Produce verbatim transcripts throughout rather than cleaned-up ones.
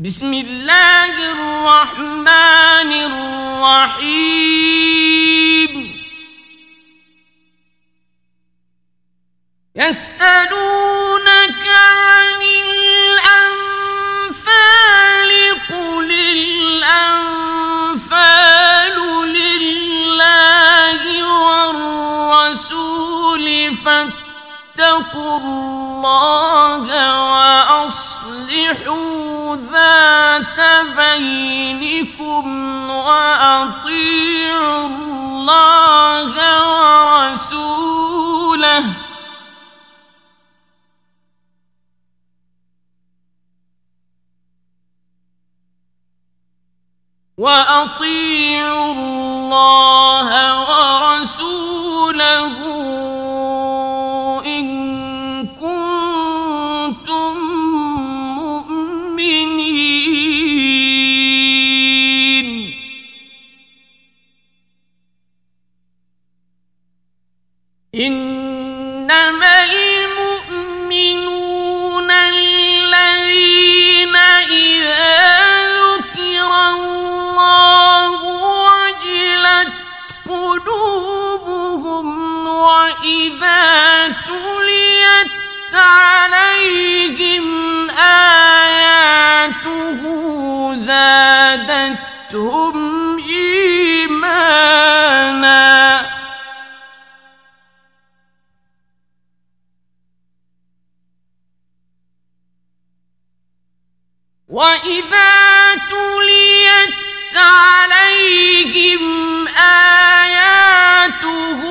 بسم الله الرحمن الرحيم يسألونك عن الأنفال قل الأنفال لله والرسول فاتقوا الله وأصلحوا ذات بينكم وأطيعوا الله ورسوله وأطيعوا الله ورسوله إن كنتم مؤمنين. إنما المؤمنون الذين إذا قلوبهم وإذا تليت عليهم آياته زادتهم إيمانا وإذا تليت عليهم آياته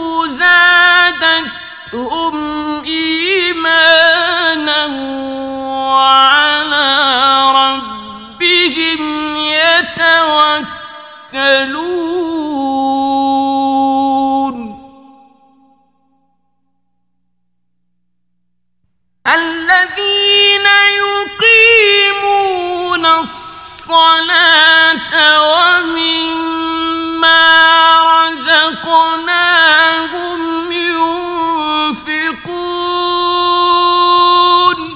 زادتهم إيمانا وعلى ربهم يتوكلون. الذين يقيمون الصلاة ومما رزقناهم ينفقون.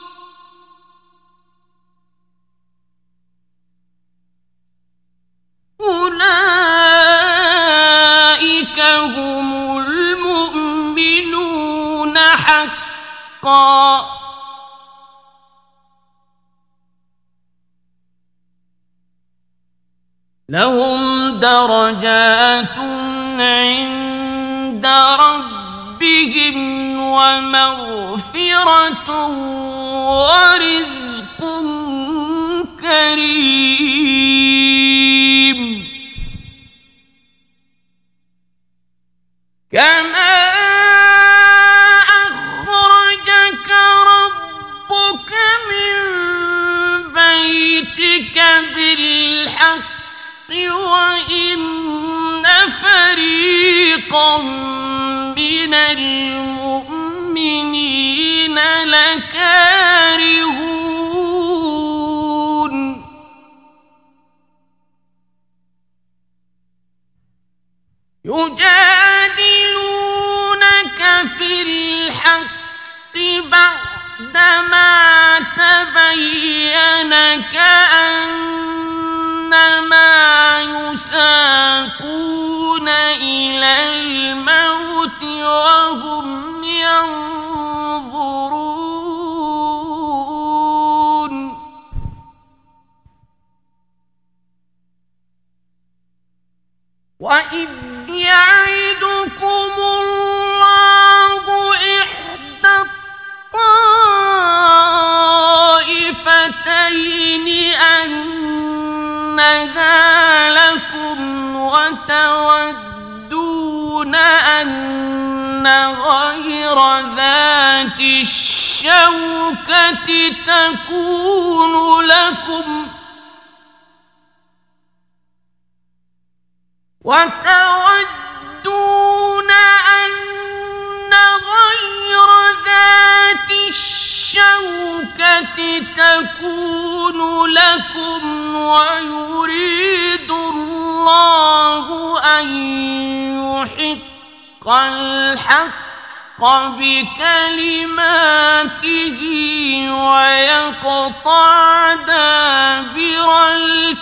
أولئك هم المؤمنون حقا. لهم درجات عند ربهم ومغفرة ورزق كريم. كما أخرجك ربك من بيتك بالحق وإن فريقا من المؤمنين لكارهون. يجادلونك في الحق بعدما تبين كأنما يساقون إلى الموت وهم ينظرون. وإذ يعدكم الله إحدى الطائفتين أنها لكم وتودون أن غير ذات الشوكة تكون لكم وتودون أن غير ذات الشوكة تكون لكم ويريد الله أن يحق الحق بكلماته ويقطع دابر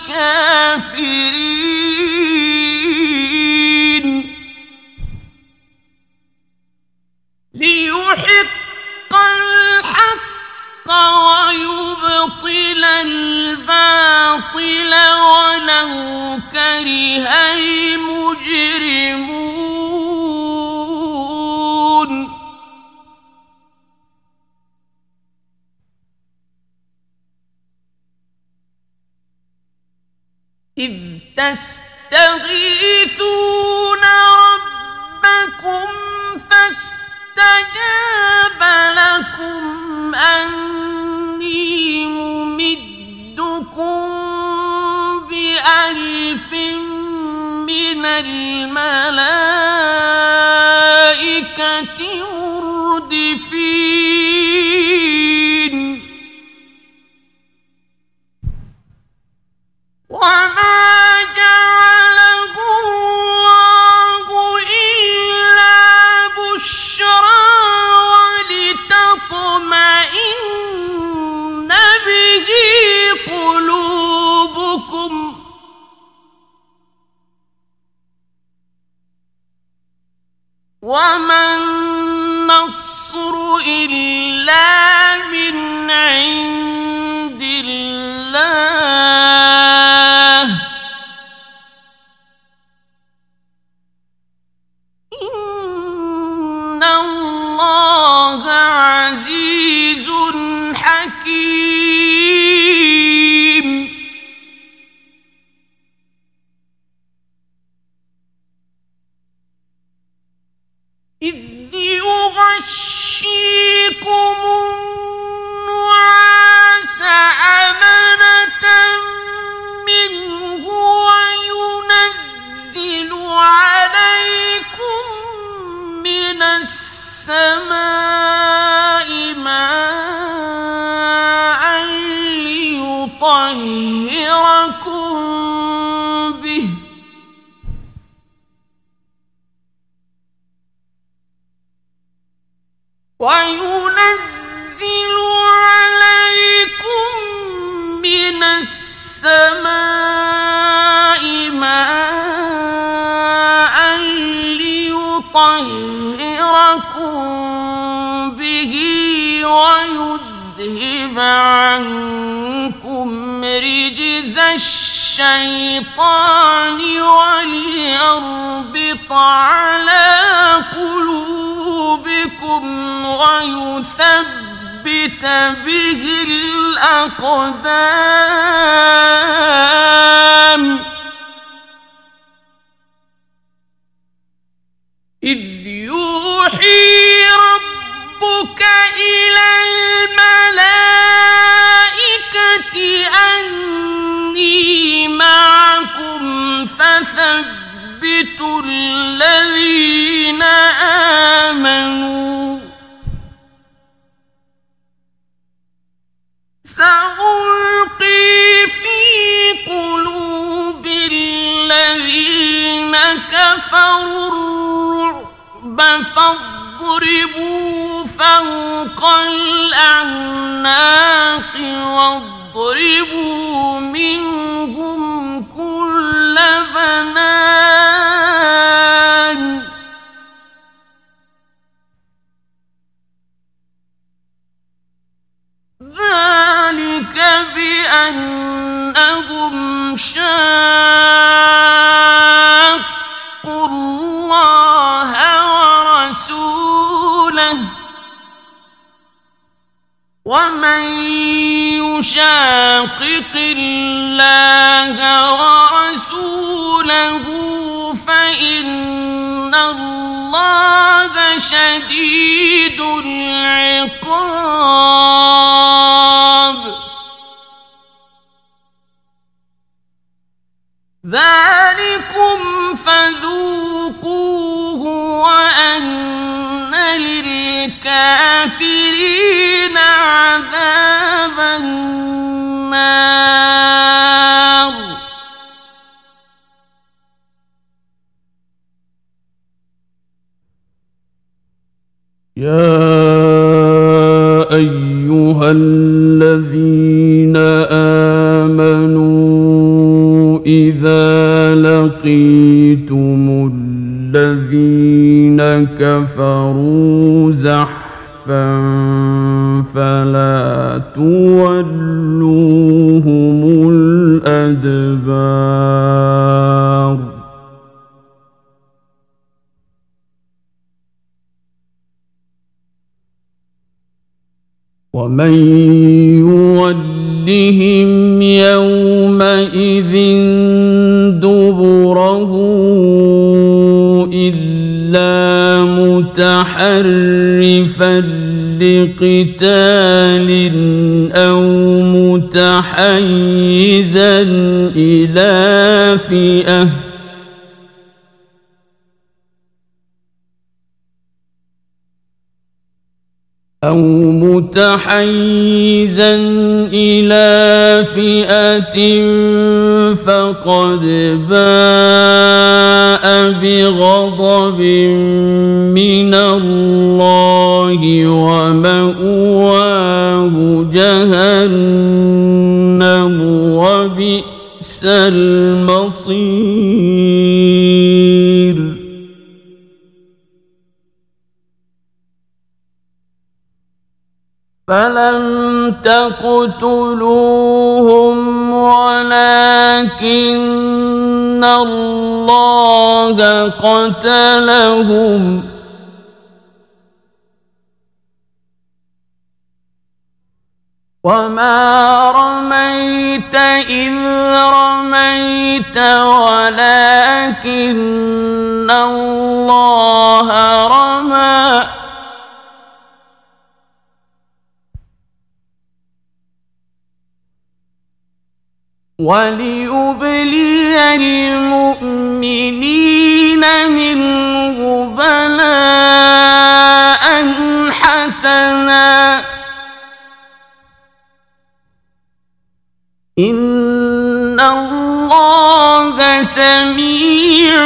الكافرين ليحق الحق ويبطل الباطل ولو كره المجرمون إذ تستغيثون ربكم فاستجاب لكم أني ممدكم بألف من الملائكة مردفين وما جعله الله إلا بشرى ولتطمئن به قلوبكم وما النصر إلا من عند الله إن الله عزيز حكيم إذ يغشيكم النعاس أمنة منه وينزل عليكم من السماء ماء ليطهركم به وينزل عليكم من السماء ماء ليطهركم به ويذهب عنكم رجز الشيطان وليربط على قلوبكم ويثبت به الأقدام إذ يوحي ربك إلى الملائكة أني معكم فثبتوا الذين آمنوا سألقي في قلوب الذين كفروا الرعب فاضربوا فوق الأعناق واضربوا منهم كل بنان ذلك بأنهم شاقوا الله ورسوله ومن يشاقق الله ورسوله فإن الله شديد العقاب ذلكم فذوقوه وأن للكافرين عذاب النار يا أيها الذين آمنوا إذا لقيتم الذين كفروا زحفا فلا تولوهم الأدبار ومن يولهم يومئذ دبره إلا متحرفا لقتال أو متحيزا إلى فئة أو متحيزا إلى فئة فقد باء بغضب من الله ومأواه جهنم وبئس المصير فلم تقتلوهم ولكن الله قتلهم وما رميت إذ رميت ولكن الله رمى وليبلي المؤمنين منه بلاء حسنا إن الله سميع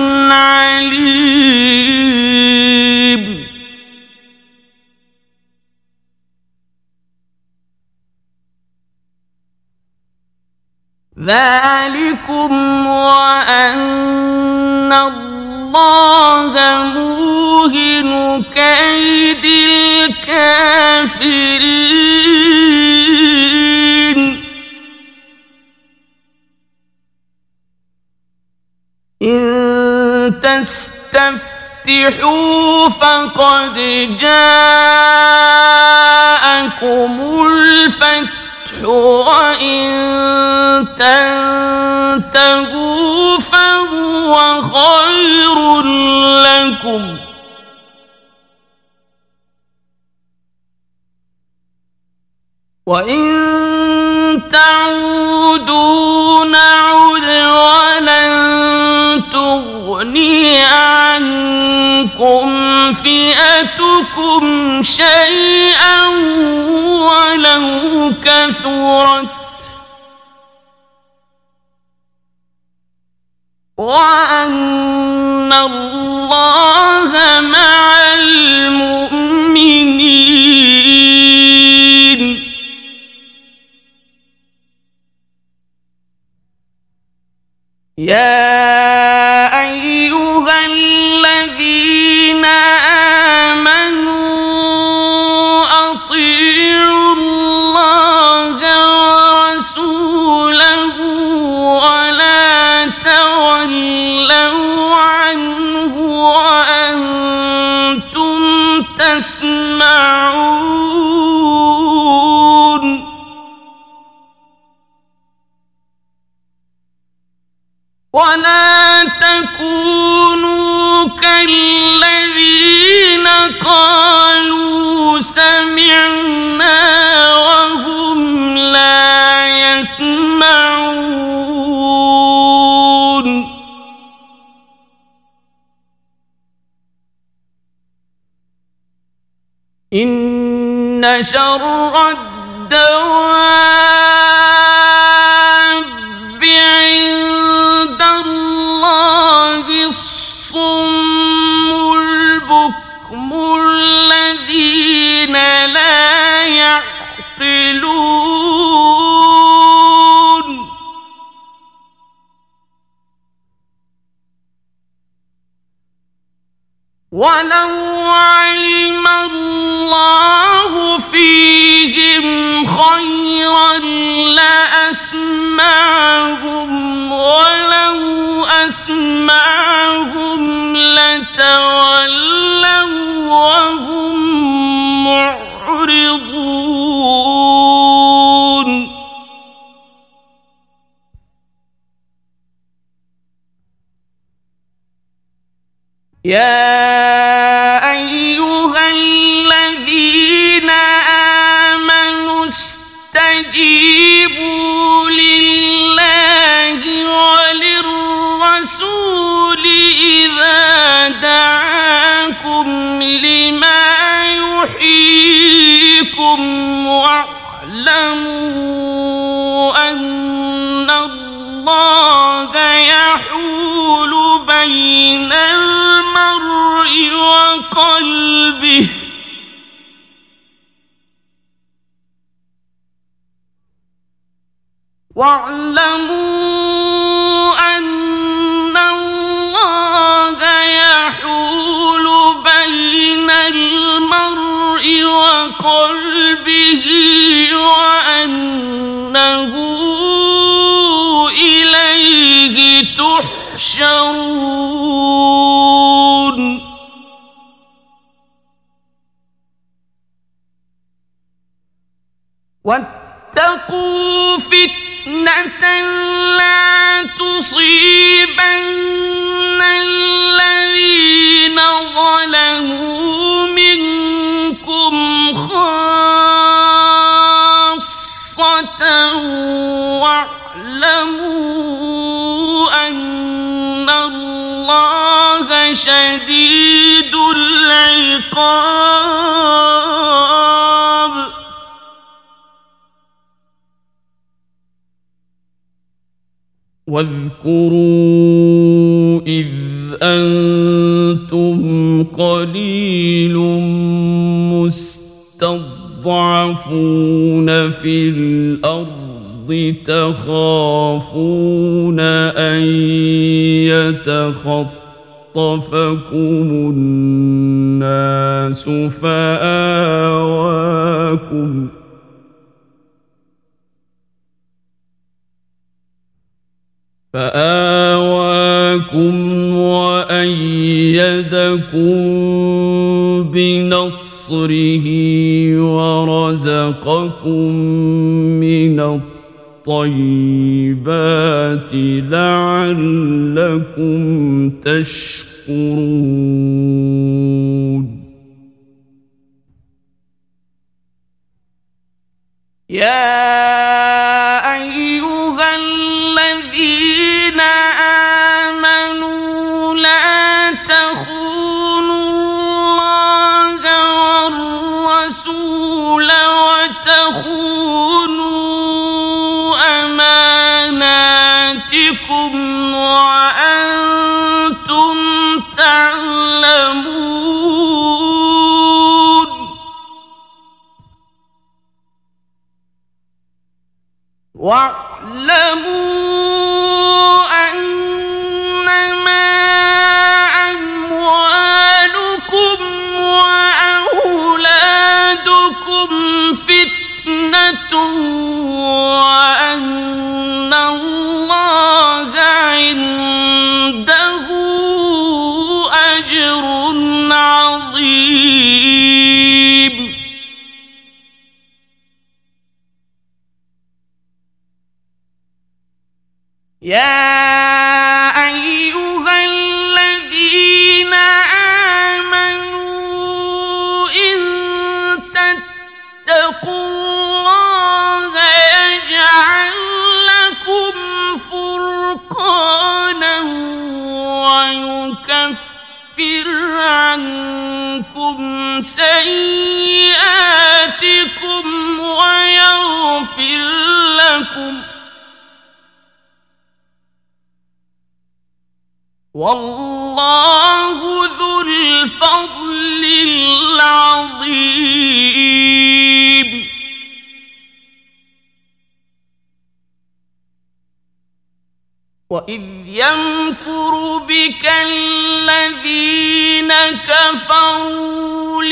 عليم ذلكم وأن الله موهن كيد الكافرين إن تستفتحوا فقد جاءكم الفتح وإن تنتهوا فهو خير لكم وإن تعودوا نعد ولن تغني عنكم فئتكم شيئا ولو كثرت وأن الله مع المؤمنين يا أيها الذين آمنوا أطيعوا الله ورسوله ولا تولوا عنه وأنتم تسمعون ولا تكونوا كالذين قالوا سمعنا وهم لا يسمعون إن شر الدواب عند الله الصم البكم الذين لا يعقلون ولو علم الله فيهم خيرا لأسمعهم ولو أسمعهم لتولوا وهم معرضون يا أيها الذين آمنوا استجيبوا لله وللرسول إذا دعاكم لما يحييكم واعلموا أن الله يحول بين المرء وقلبه واعلموا أن الله يحول بين المرء وقلبه وأنه إليه تحشرون واتقوا فتنة لا تصيبن الذين ظلموا منكم خاصة واعلموا أن الله شديد العقاب واذكروا إذ أنتم قليل مستضعفون في الأرض تخافون أن يتخطفكم الناس فآواكم فآواكم وأيدكم بنصره ورزقكم من الطيبات لعلكم تشكرون يا أيها الذين آمنوا لا تخونوا الله والرسول وتخونوا أماناتكم وأنتم تعلمون واعلموا أنما أموالكم وأولادكم فتنة وأن الله عنده أجر عظيم يا أيها الذين آمنوا إن تتقوا الله يجعل لكم فرقانا ويكفر عنكم سيئاتكم ويغفر لكم والله ذو الفضل العظيم وإذ يمكر بك الذين كفروا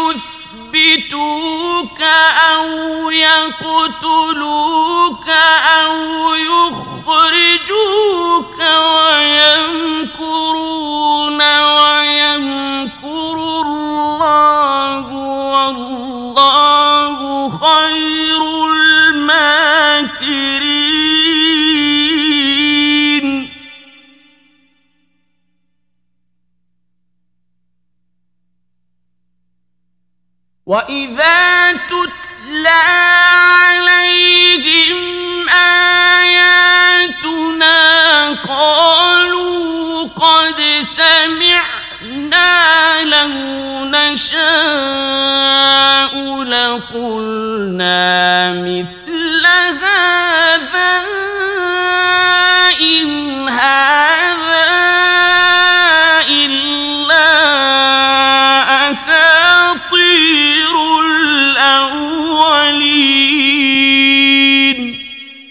ليثبتوك أو يقتلوك أو يخرجوك ويمكرون ويمكر الله والله خير الماكرين. وإذا تتلى عليهم آياتنا قالوا قد سمعنا لو نشاء لقلنا مثل هذا إن هذا إلا أساطير الأولين.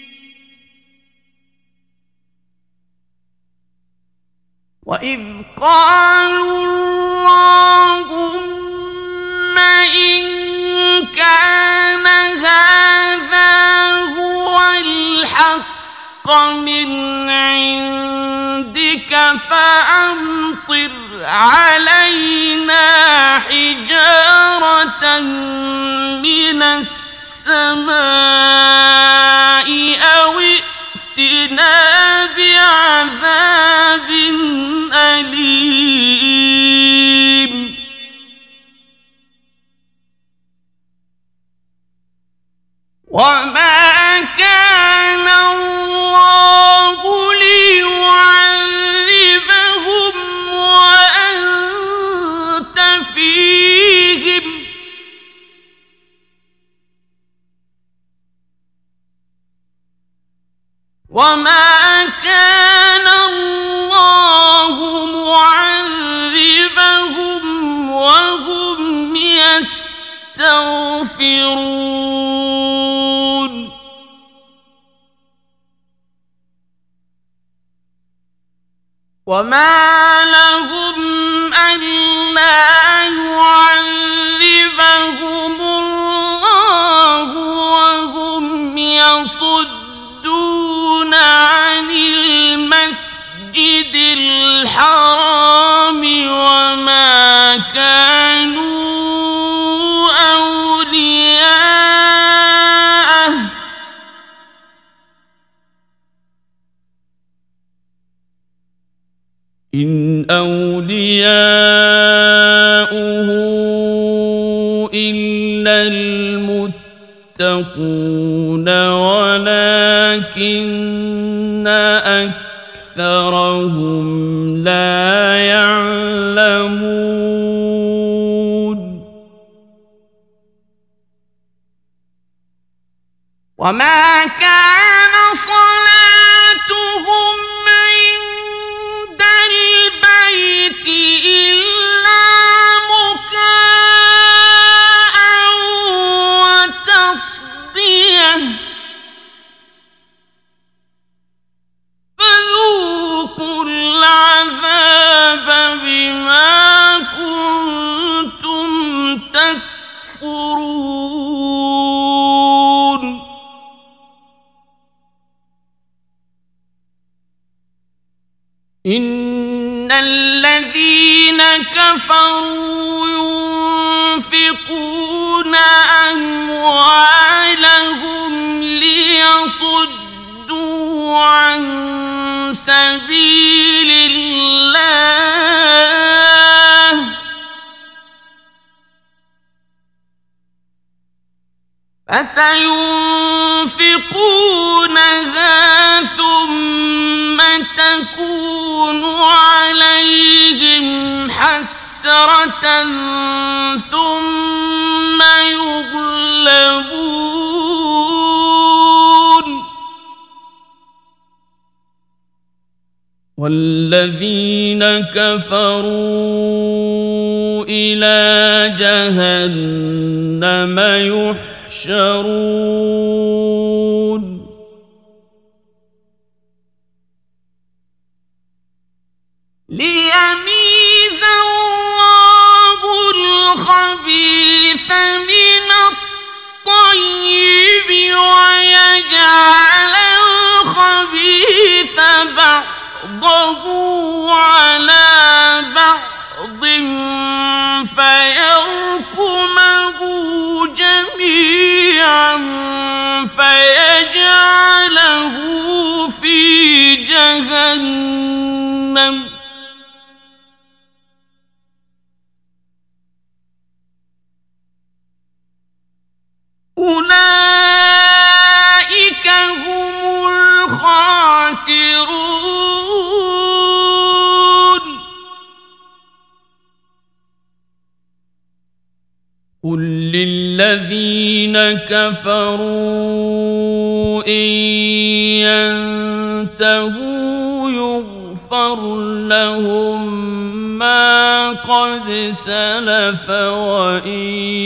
وإذ قالوا اللهم إن كان هذا هو الحق من عندك فأمطر علينا حجارة من السماء أو ائتنا بعذاب أليم. وما كان الله ليعذبهم وأنت فيهم وما كان الله معذبهم وهم يستغفرون. وما لهم ألا يعذبهم الله وهم يصدون عن المسجد الحرام وما كانوا أولياءه إن أولياؤه إلا المتقون ولكن أكثرهم لا يعلمون. وما كان صلاتهم عند البيت إلا مكاء وتصدية فذوقوا العذاب بما كنتم تكفرون. إن الذين كفروا ينفقون أموالهم ليصدوا عن سبيل الله فسينفقونها ثم تكون عليهم حسرة ثم يغلبون والذين كفروا إلى جهنم يحشرون. ليميز الله الخبيث من الطيب ويجعل الخبيث بعضه على بعض فيركمه جميعا فيجعله في جهنم أولئك هم الخاسرون قل للذين كفروا إن ينتهوا يغفر لهم ما قد سلف وإن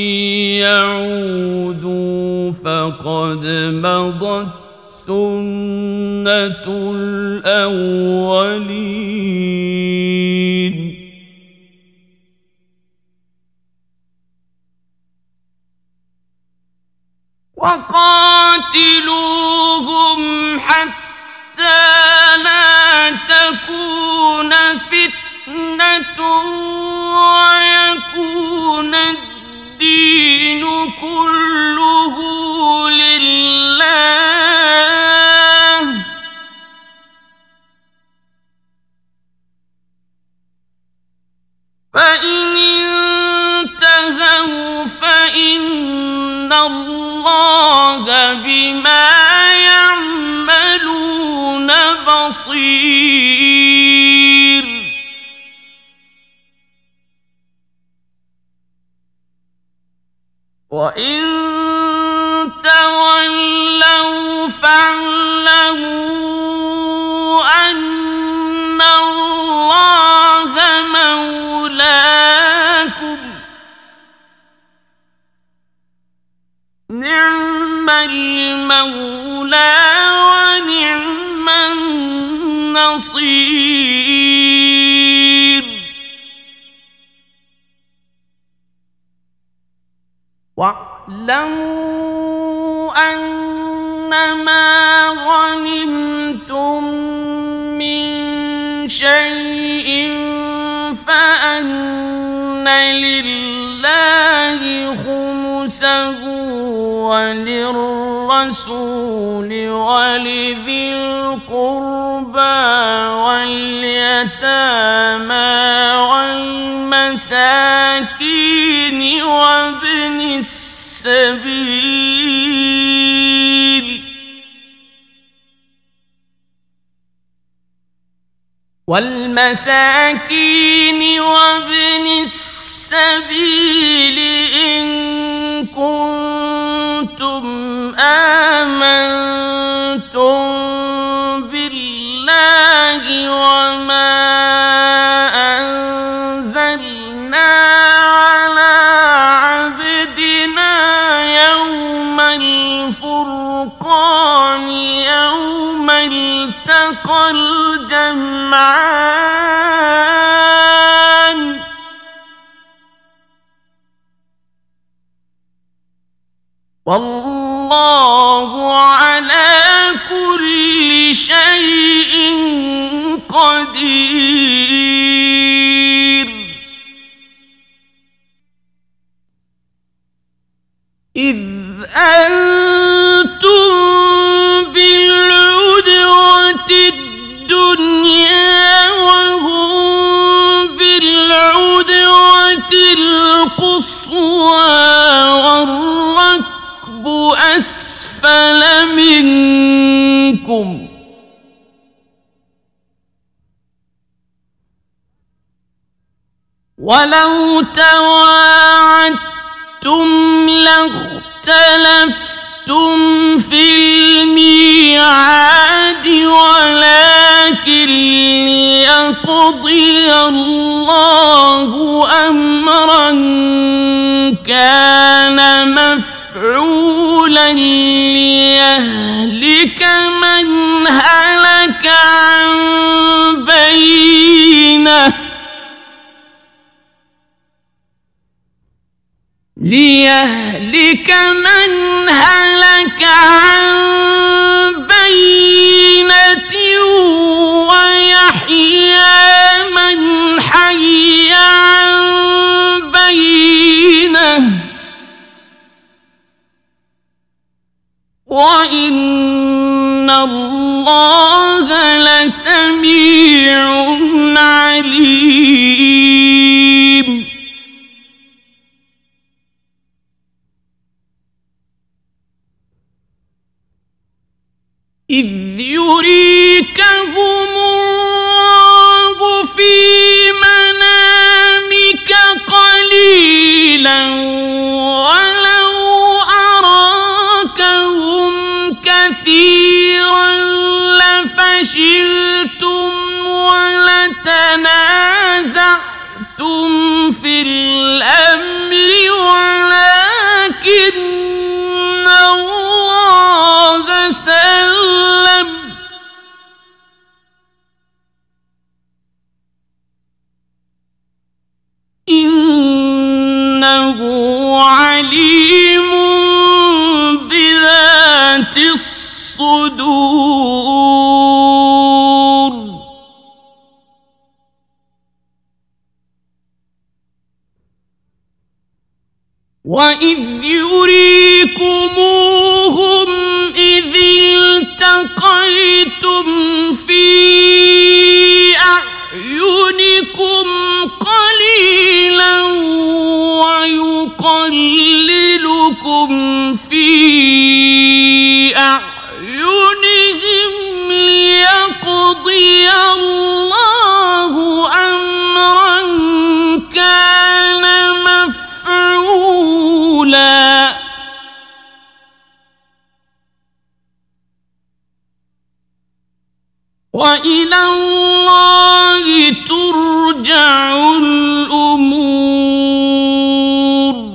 يعودوا فقد مضت سنة الأولين وقاتلوهم حتى لا تكون فتنة ويكون الدين كله لله فإن انتهوا فإن الله بما يعملون بصير وإن تولوا فاعلموا أن الله مولاكم نعم المولى ونعم النصير واعلموا أنما غنمتم من شيء فأن لله خمسه وللرسول ولذي القربى واليتامى والمساكين وابن السبيل والمساكين وابن السبيل إن كنتم آمنتم بالله وما أنزلنا على عبدنا يوم الفرقان يوم التقى الجمعان والله على كل شيء قدير إذ أنتم بالعدوة الدنيا وهم بالعدوة القصوى والركب أسفل منكم ولو تواعدتم لاختلفتم في الميعاد ولكن ليقضي الله أمرا كان مفعولا ليهلك من هلك عن بينه ليهلك من هلك عن بينة ويحيى من حي عن بينة وإن الله لسميع عليم. إذ يريكهم الله في منامك قليلا ولو أراكهم كثيرا لفشلتم ولتنازعتم في الأمر ولكن الله سلم إنه عليم بذات الصدور. وإذ يريكموهم إذ التقيتم في أعينكم قليلا ويقللكم في أعينهم ليقضي الله أمرا كان مفعولا. وإلى الله ترجع الأمور.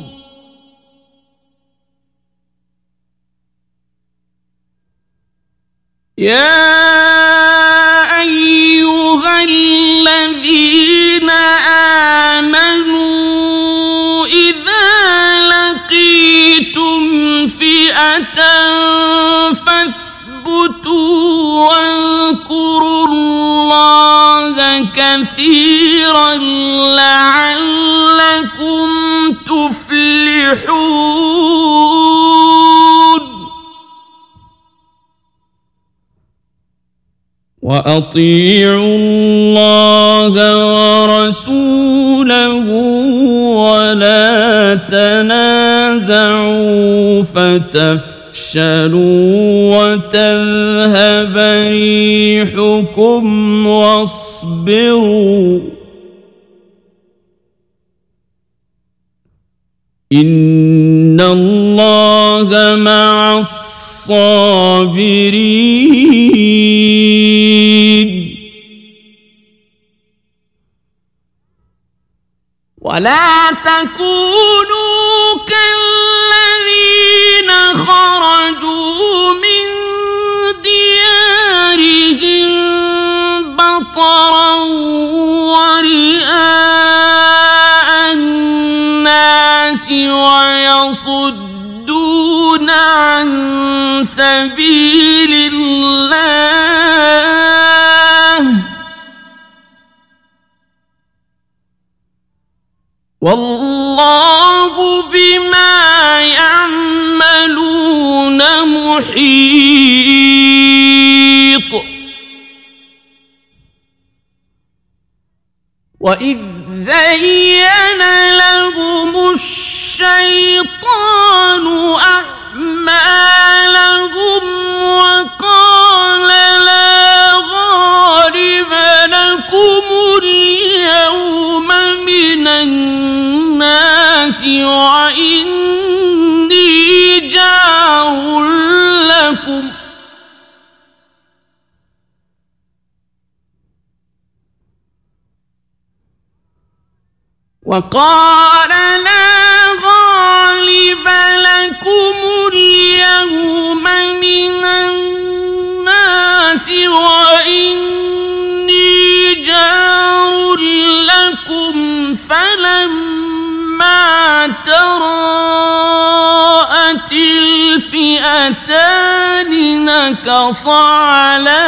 يا أيها الذين آمنوا إذا لقيتم فئة فاثبتوا واذكروا الله كثيرا لعلكم تفلحون. وأطيعوا الله ورسوله ولا تنازعوا فتفشلوا وتذهب ريحكم واصبروا إن الله مع الصابرين. ولا تكونوا كالذين خرجوا من ديارهم بطرا ورئاء الناس ويصدون عن سبيل الله والله بما يعملون محيط. وإذ زين لهم الشيطان أعمالهم وقال لا غالب لكم اليوم من الناس وإني جار لكم وقال لا غالب لكم اليوم من الناس وإني جار لكم فلما ترى فئتان نكص على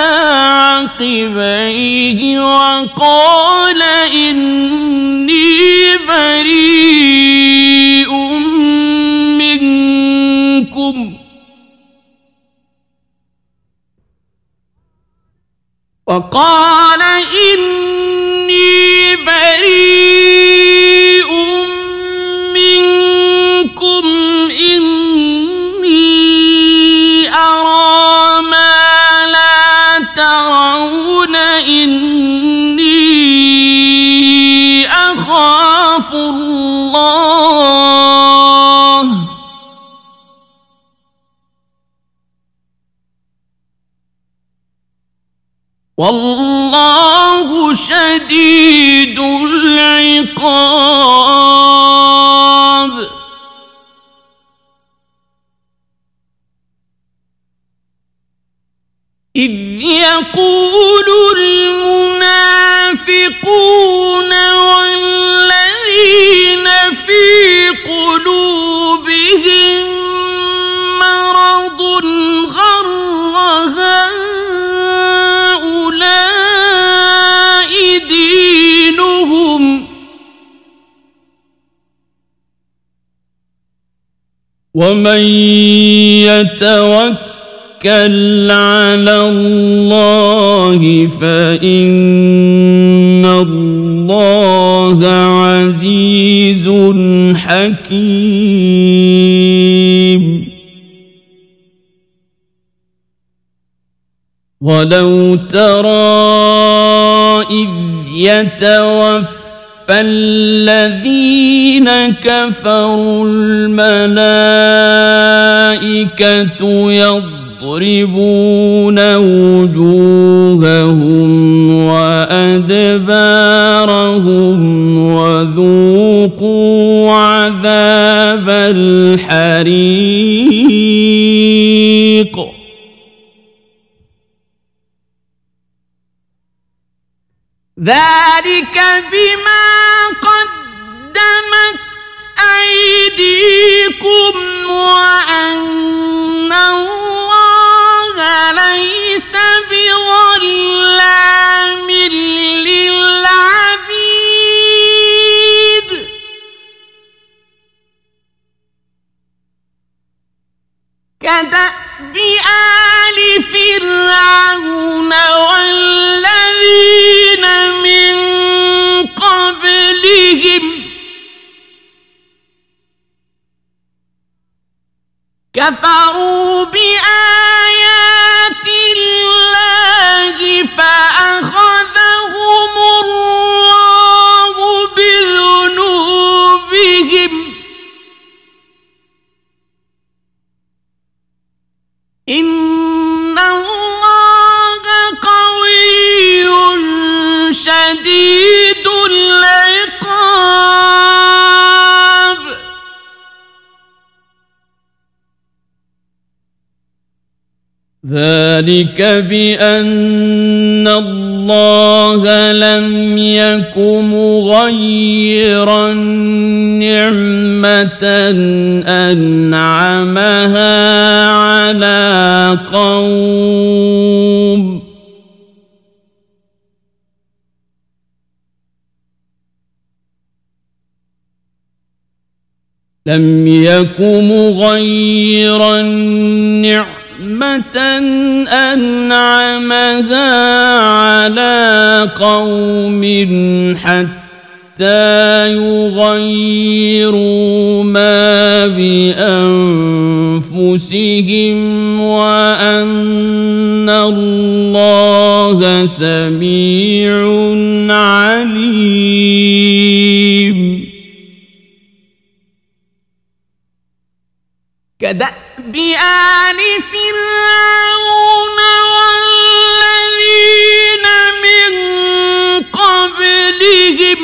عقبيه وقال إني بريء منكم وقال إني بريء منكم إني أرى ما لا ترون إني أخاف الله والله شديد العقاب إذ يقول المنافقون والذين في قلوبهم مرض غر هؤلاء دينهم ومن يتوكل على الله فإن الله عزيز حكيم ولو ترى إذ يتوفى فالذين كفروا الملائكة يضربون وجوههم وأدبارهم وذوقوا عذاب الحريق ذلك بما قدمت أيديكم وأن الله ليس بظلام للعبيد كدأب آل فرعون والذين من قبلهم كفروا بآيات الله فأخذهم الله بذنوبهم إن الله قوي شديد العقاب ذلك بأن الله لم يك مغيرا نعمة أنعمها على قوم لم يك مغيرا نعمة أنعمها على قوم حتى يغيروا ما بأنفسهم وأن الله سميع عليم كدأب آل فرعون والذين من قبلهم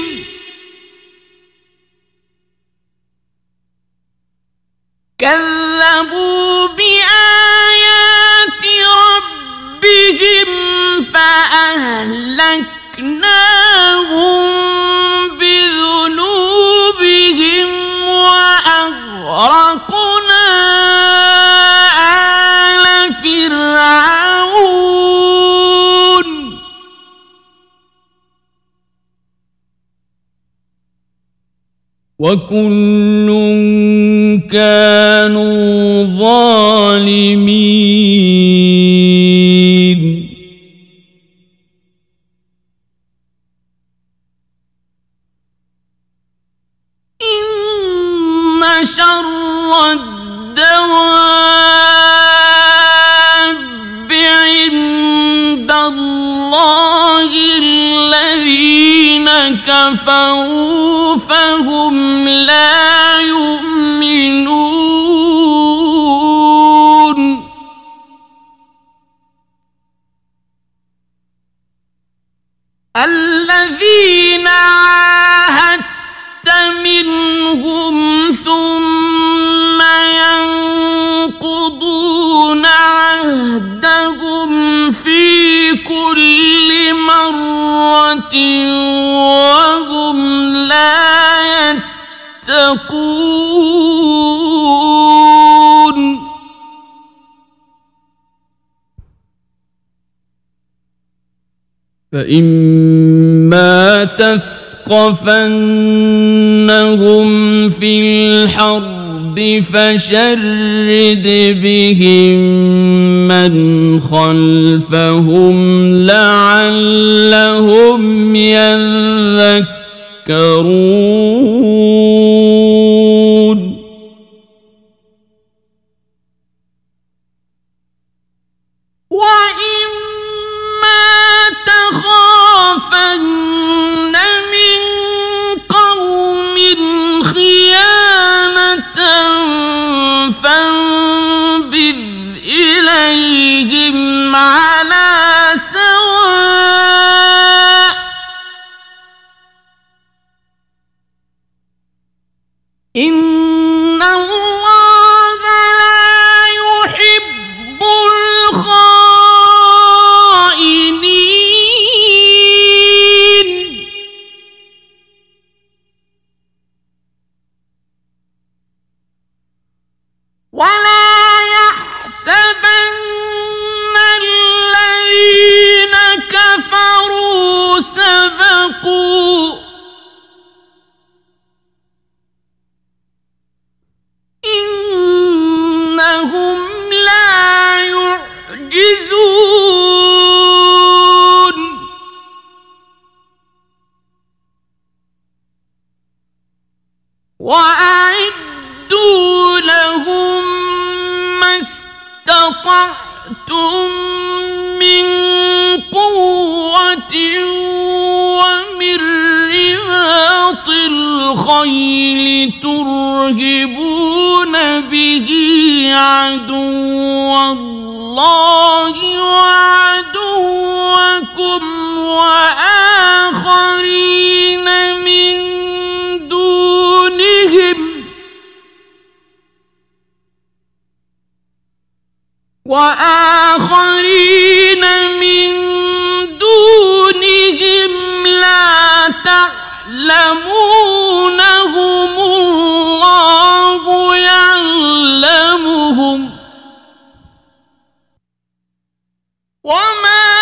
كذبوا بآيات ربهم فأهلكناهم بذنوبهم وأغرقنا وكل كانوا ظالمين إن شر الدواب عند الله الذين كفروا فهم لا يؤمنون الذين عاهدت منهم ثم ينقضون عهدهم في كل مرة وهم لا يتقون فإما تثقفنهم في الحرب فشرد بهم من خلفهم لعلهم يذكرون وإما تخافن من قوم خيانة فانبذ إليهم على سواء إن الله لا يحب الخائنين ولا يحسبن الذين كفروا سبقوا إنهم لا يعجزون وأعدوا لهم ما استطعتم من قوة ومن رباط الخيل ترهبون به عدو الله وعدوكم وآخرين من دونهم وآخرين من دونهم لا تعلمونهم الله يعلمهم وما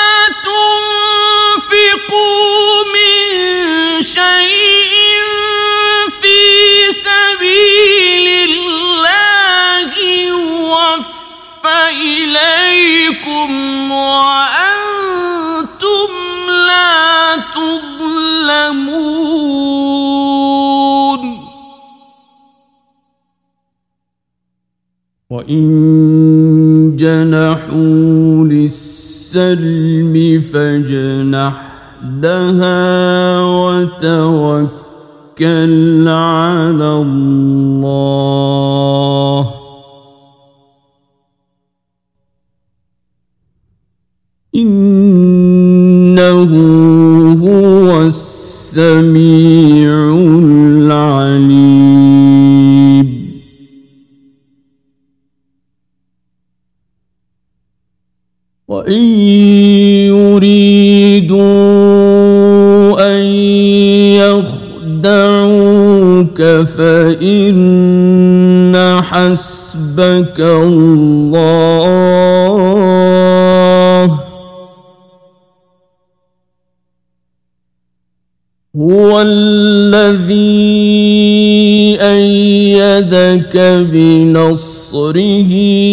تنفقوا من شيء في سبيل الله يوفى إليكم وأنتم لا تظلمون وإن جنحوا للسلم فاجنح لها وتوكل على الله إنه هو السميع العليم وإن يريدوا أن يخدعوك فإن حسبك الله هو الذي أيدك بنصره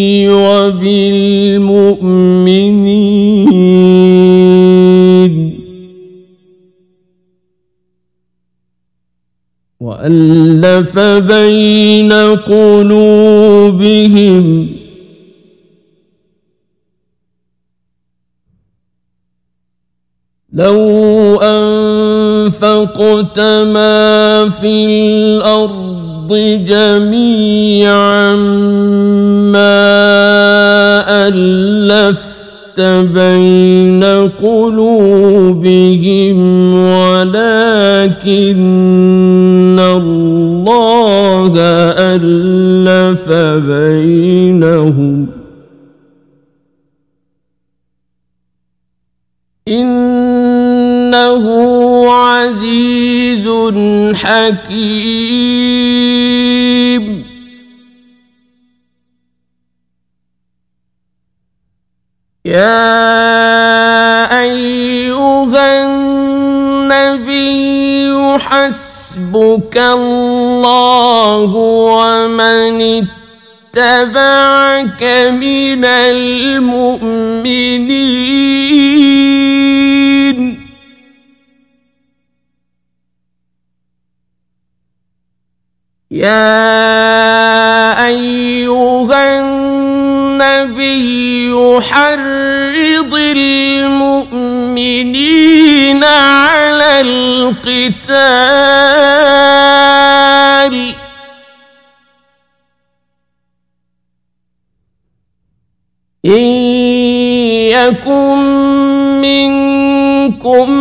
وبالمؤمنين وألف بين قلوبهم لو أنفقت ما في الأرض جميعا ما ألفت بين قلوبهم ولكن الله ألف بينهم إنه عزيز حكيم يا أيها النبي حسبك الله ومن اتبعك من المؤمنين يا أيها النبي حرض المؤمنين على القتال إن يكن منكم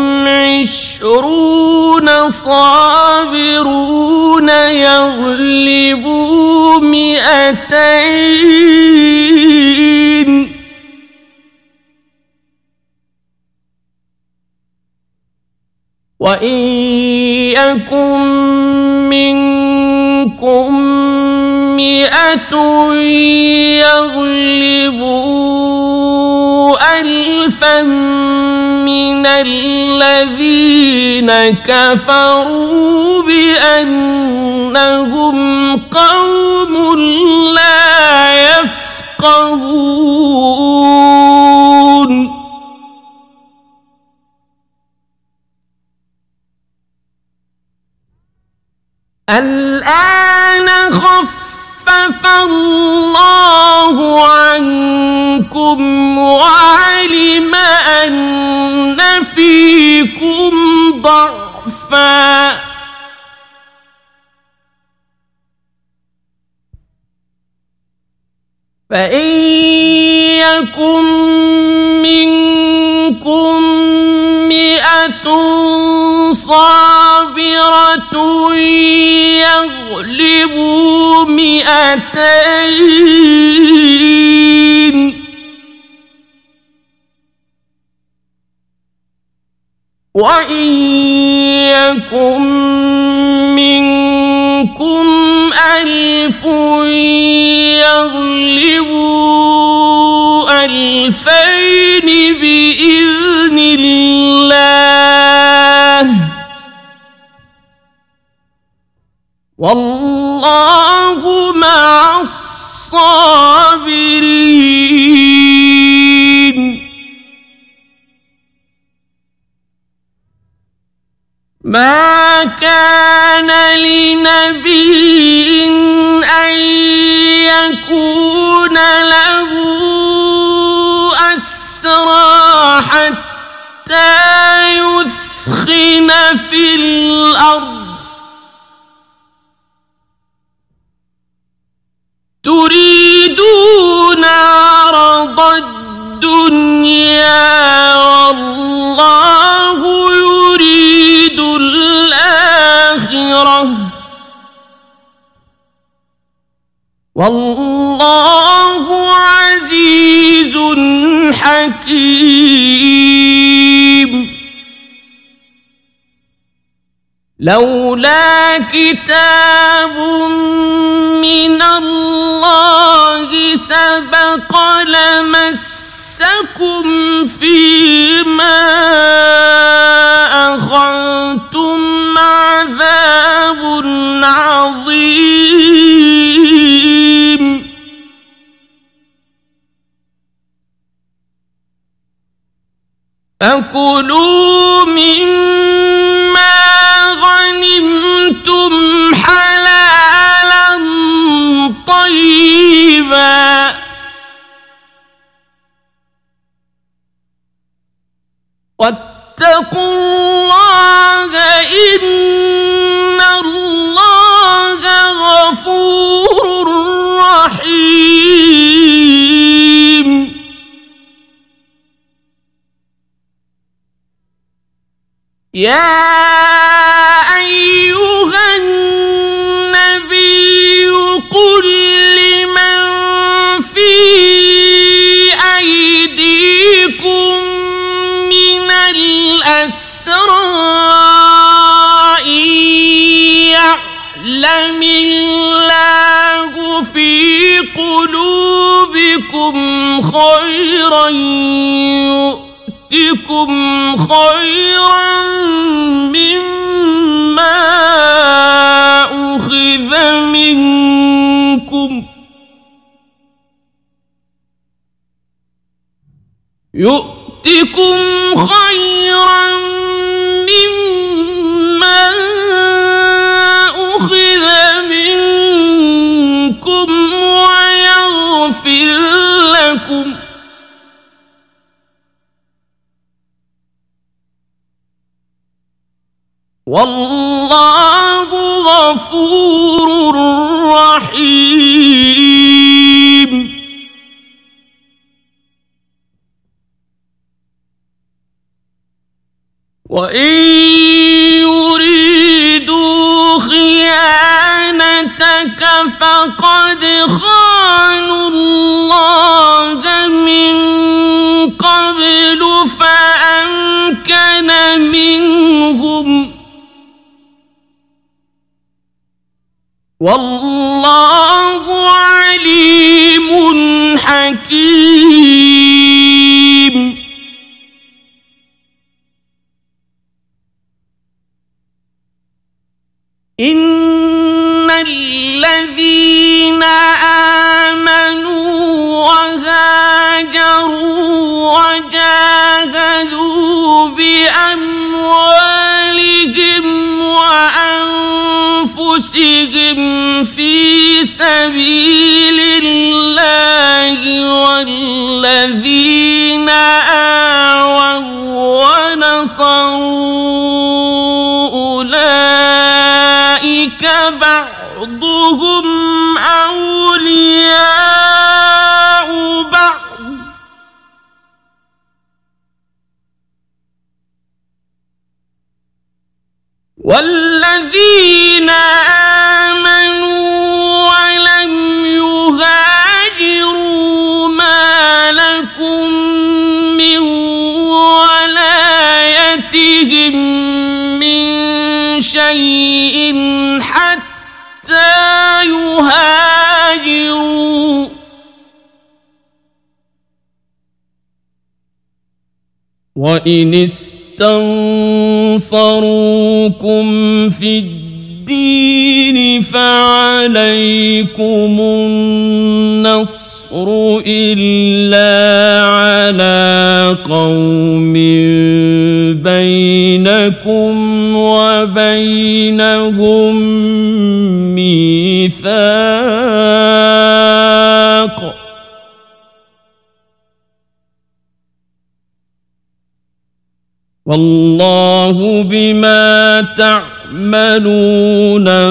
عشرون صابرون يغلبوا مئتين وإن يكن منكم مئة يغلبوا ألفا من الذين كفروا بأنهم قوم لا يفقهون الآن خفف الله عنكم وعلم أن فيكم ضعفا فإن يكن منكم مئة صابرة يغلبوا مئتين وإن يكن منكم ألف يغلبوا ألفين بإذن الله والله مع الصابرين ما كان لنبي أن يكون له أسرى حتى يثخن في الأرض تريدون عرض الدنيا والله يريد الآخرة والله عزيز حكيم لولا كتاب من الله سبق لمسكم فيما أخذتم عذاب عظيم فكلوا مما غنمتم حلالا طيبا واتقوا الله إن الله غفور رحيم. يا أيها النبي قل لمن في أيديكم من الأسرى إن يعلم الله في قلوبكم خيرا يؤتكم خيرا مما أخذ منكم يؤتكم خيرا مما أخذ منكم ويغفر لكم والله غفور رحيم. وإن يريدوا خيانتك فقد خانوا الله من قبل فأمكن منهم والله عليم حكيم. إن الذين آمنوا وهاجروا وجاهدوا بأموالهم وأنفسهم في سبيل الله والذين آووا ونصروا أولئك بعضهم أولياء بعض والذين آمنوا ولم يهاجروا ما لكم من ولايتهم من شيء حتى يهاجروا وإن استنصروكم في الدين فعليكم النصر إلا على قوم بينكم وبينهم ميثاق والله بما تعملون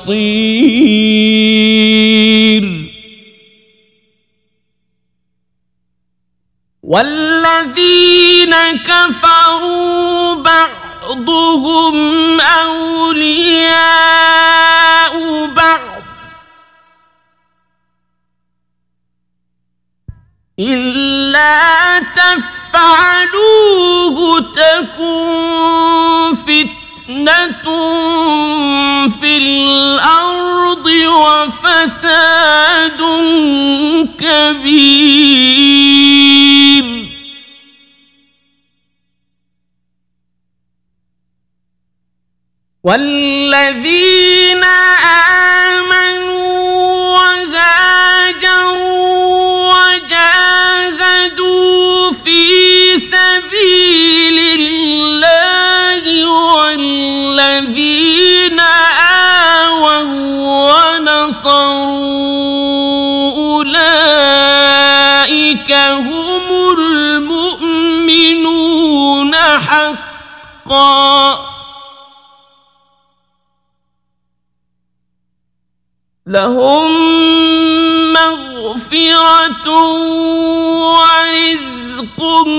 بصير. والذين كفروا بعضهم أولياء بعض إلا تفعلوه تكن فتنة في الأرض وفساد كبير. والذين آمنوا وهاجروا وجاهدوا في سبيل حقا لهم مغفرة ورزق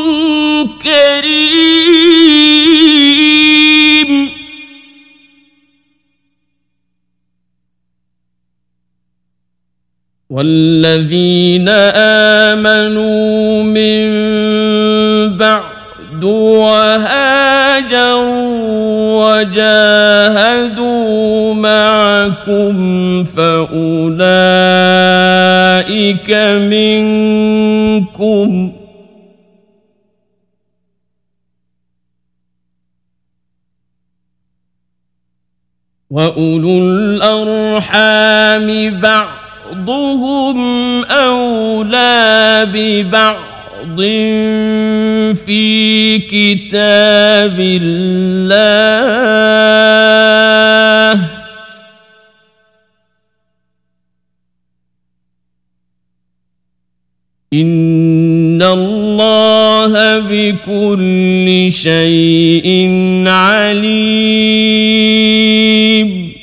كريم والذين آمنوا من بعد وهاجروا وجاهدوا معكم فأولئك منكم وأولو الأرحام بعضهم أولى ببعض في كتاب الله إن الله بكل شيء عليم